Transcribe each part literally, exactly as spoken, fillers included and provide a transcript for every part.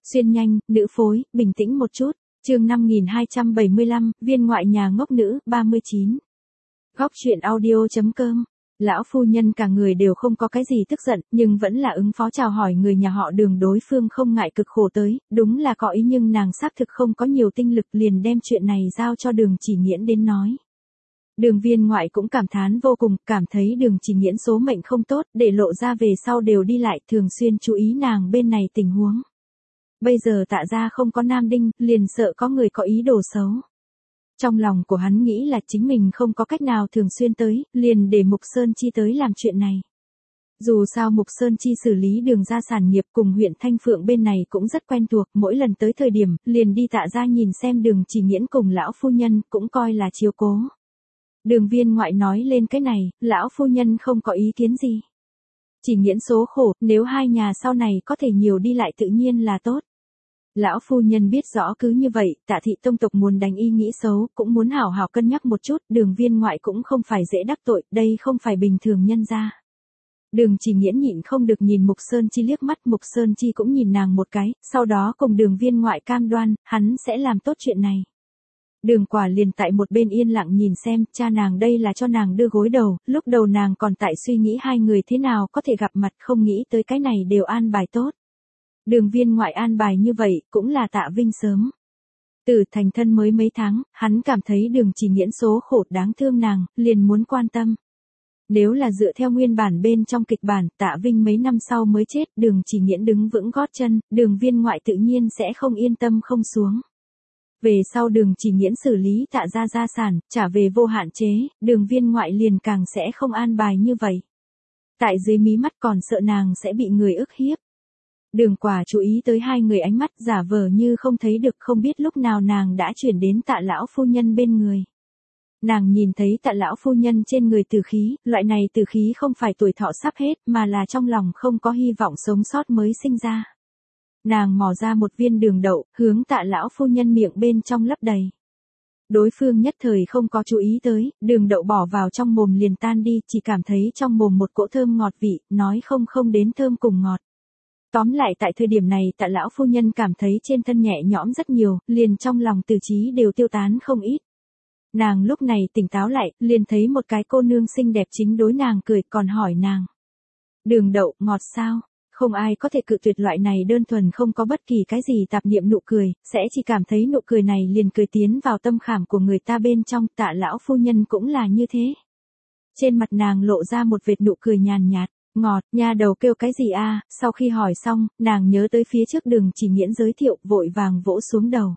Xuyên nhanh, nữ phối, bình tĩnh một chút. Chương năm nghìn hai trăm bảy mươi lăm, viên ngoại nhà ngốc nữ, ba mươi chín. Góc truyện audio chấm com. Lão phu nhân cả người đều không có cái gì tức giận, nhưng vẫn là ứng phó chào hỏi người nhà họ Đường, đối phương không ngại cực khổ tới, đúng là có ý, nhưng nàng xác thực không có nhiều tinh lực, liền đem chuyện này giao cho Đường Chỉ Nghiễn đến nói. Đường viên ngoại cũng cảm thán vô cùng, cảm thấy Đường Chỉ Nghiễn số mệnh không tốt, để lộ ra về sau đều đi lại, thường xuyên chú ý nàng bên này tình huống. Bây giờ Tạ gia không có nam đinh, liền sợ có người có ý đồ xấu. Trong lòng của hắn nghĩ là chính mình không có cách nào thường xuyên tới, liền để Mục Sơn Chi tới làm chuyện này. Dù sao Mục Sơn Chi xử lý Đường gia sản nghiệp cùng huyện Thanh Phượng bên này cũng rất quen thuộc, mỗi lần tới thời điểm, liền đi Tạ gia nhìn xem Đường Chỉ Nghiễn cùng lão phu nhân, cũng coi là chiếu cố. Đường viên ngoại nói lên cái này, lão phu nhân không có ý kiến gì. Chỉ Nghiễn số khổ, nếu hai nhà sau này có thể nhiều đi lại tự nhiên là tốt. Lão phu nhân biết rõ cứ như vậy, Tạ thị tông tộc muốn đánh ý nghĩ xấu, cũng muốn hảo hảo cân nhắc một chút, Đường viên ngoại cũng không phải dễ đắc tội, đây không phải bình thường nhân gia. Đường Chỉ Nghiễn nhịn không được nhìn Mục Sơn Chi liếc mắt, Mục Sơn Chi cũng nhìn nàng một cái, sau đó cùng Đường viên ngoại cam đoan, hắn sẽ làm tốt chuyện này. Đường Quả liền tại một bên yên lặng nhìn xem, cha nàng đây là cho nàng đưa gối đầu, lúc đầu nàng còn tại suy nghĩ hai người thế nào có thể gặp mặt, không nghĩ tới cái này đều an bài tốt. Đường viên ngoại an bài như vậy, cũng là Tạ Vinh sớm. Từ thành thân mới mấy tháng, hắn cảm thấy Đường Chỉ Nghiễn số khổ đáng thương nàng, liền muốn quan tâm. Nếu là dựa theo nguyên bản bên trong kịch bản, Tạ Vinh mấy năm sau mới chết, Đường Chỉ Nghiễn đứng vững gót chân, Đường viên ngoại tự nhiên sẽ không yên tâm không xuống. Về sau Đường Chỉ Nghiễn xử lý Tạ gia gia sản, trả về vô hạn chế, Đường viên ngoại liền càng sẽ không an bài như vậy. Tại dưới mí mắt còn sợ nàng sẽ bị người ức hiếp. Đường Quả chú ý tới hai người ánh mắt, giả vờ như không thấy được, không biết lúc nào nàng đã chuyển đến Tạ lão phu nhân bên người. Nàng nhìn thấy Tạ lão phu nhân trên người tử khí, loại này tử khí không phải tuổi thọ sắp hết, mà là trong lòng không có hy vọng sống sót mới sinh ra. Nàng mò ra một viên đường đậu, hướng Tạ lão phu nhân miệng bên trong lấp đầy. Đối phương nhất thời không có chú ý tới, đường đậu bỏ vào trong mồm liền tan đi, chỉ cảm thấy trong mồm một cỗ thơm ngọt vị, nói không không đến thơm cùng ngọt. Tóm lại tại thời điểm này Tạ lão phu nhân cảm thấy trên thân nhẹ nhõm rất nhiều, liền trong lòng từ trí đều tiêu tán không ít. Nàng lúc này tỉnh táo lại, liền thấy một cái cô nương xinh đẹp chính đối nàng cười, còn hỏi nàng. Đường đậu, ngọt sao? Không ai có thể cự tuyệt loại này đơn thuần không có bất kỳ cái gì tạp niệm nụ cười, sẽ chỉ cảm thấy nụ cười này liền cười tiến vào tâm khảm của người ta bên trong. Tạ lão phu nhân cũng là như thế. Trên mặt nàng lộ ra một vệt nụ cười nhàn nhạt. Ngọt, nha đầu kêu cái gì a? Sau khi hỏi xong, nàng nhớ tới phía trước Đường Chỉ Nghiễn giới thiệu, vội vàng vỗ xuống đầu.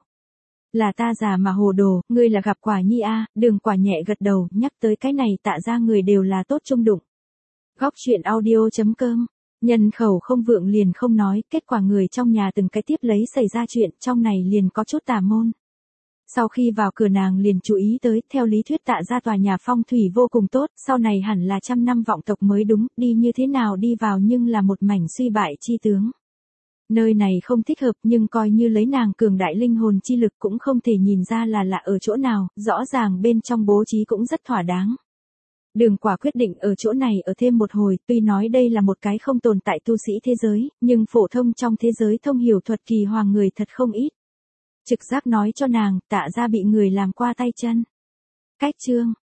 Là ta già mà hồ đồ, ngươi là gặp Quả nhi a? Đường Quả nhẹ gật đầu, nhắc tới cái này Tạ ra người đều là tốt trung đụng. Góc truyện audio chấm com. Nhân khẩu không vượng liền không nói, kết quả người trong nhà từng cái tiếp lấy xảy ra chuyện, trong này liền có chút tà môn. Sau khi vào cửa nàng liền chú ý tới, theo lý thuyết Tạ gia tòa nhà phong thủy vô cùng tốt, sau này hẳn là trăm năm vọng tộc mới đúng, đi như thế nào đi vào nhưng là một mảnh suy bại chi tướng. Nơi này không thích hợp, nhưng coi như lấy nàng cường đại linh hồn chi lực cũng không thể nhìn ra là lạ ở chỗ nào, rõ ràng bên trong bố trí cũng rất thỏa đáng. Đường Quả quyết định ở chỗ này ở thêm một hồi, tuy nói đây là một cái không tồn tại tu sĩ thế giới, nhưng phổ thông trong thế giới thông hiểu thuật kỳ hoàng người thật không ít. Trực giác nói cho nàng, Tạ gia bị người làm qua tay chân. Cách chương,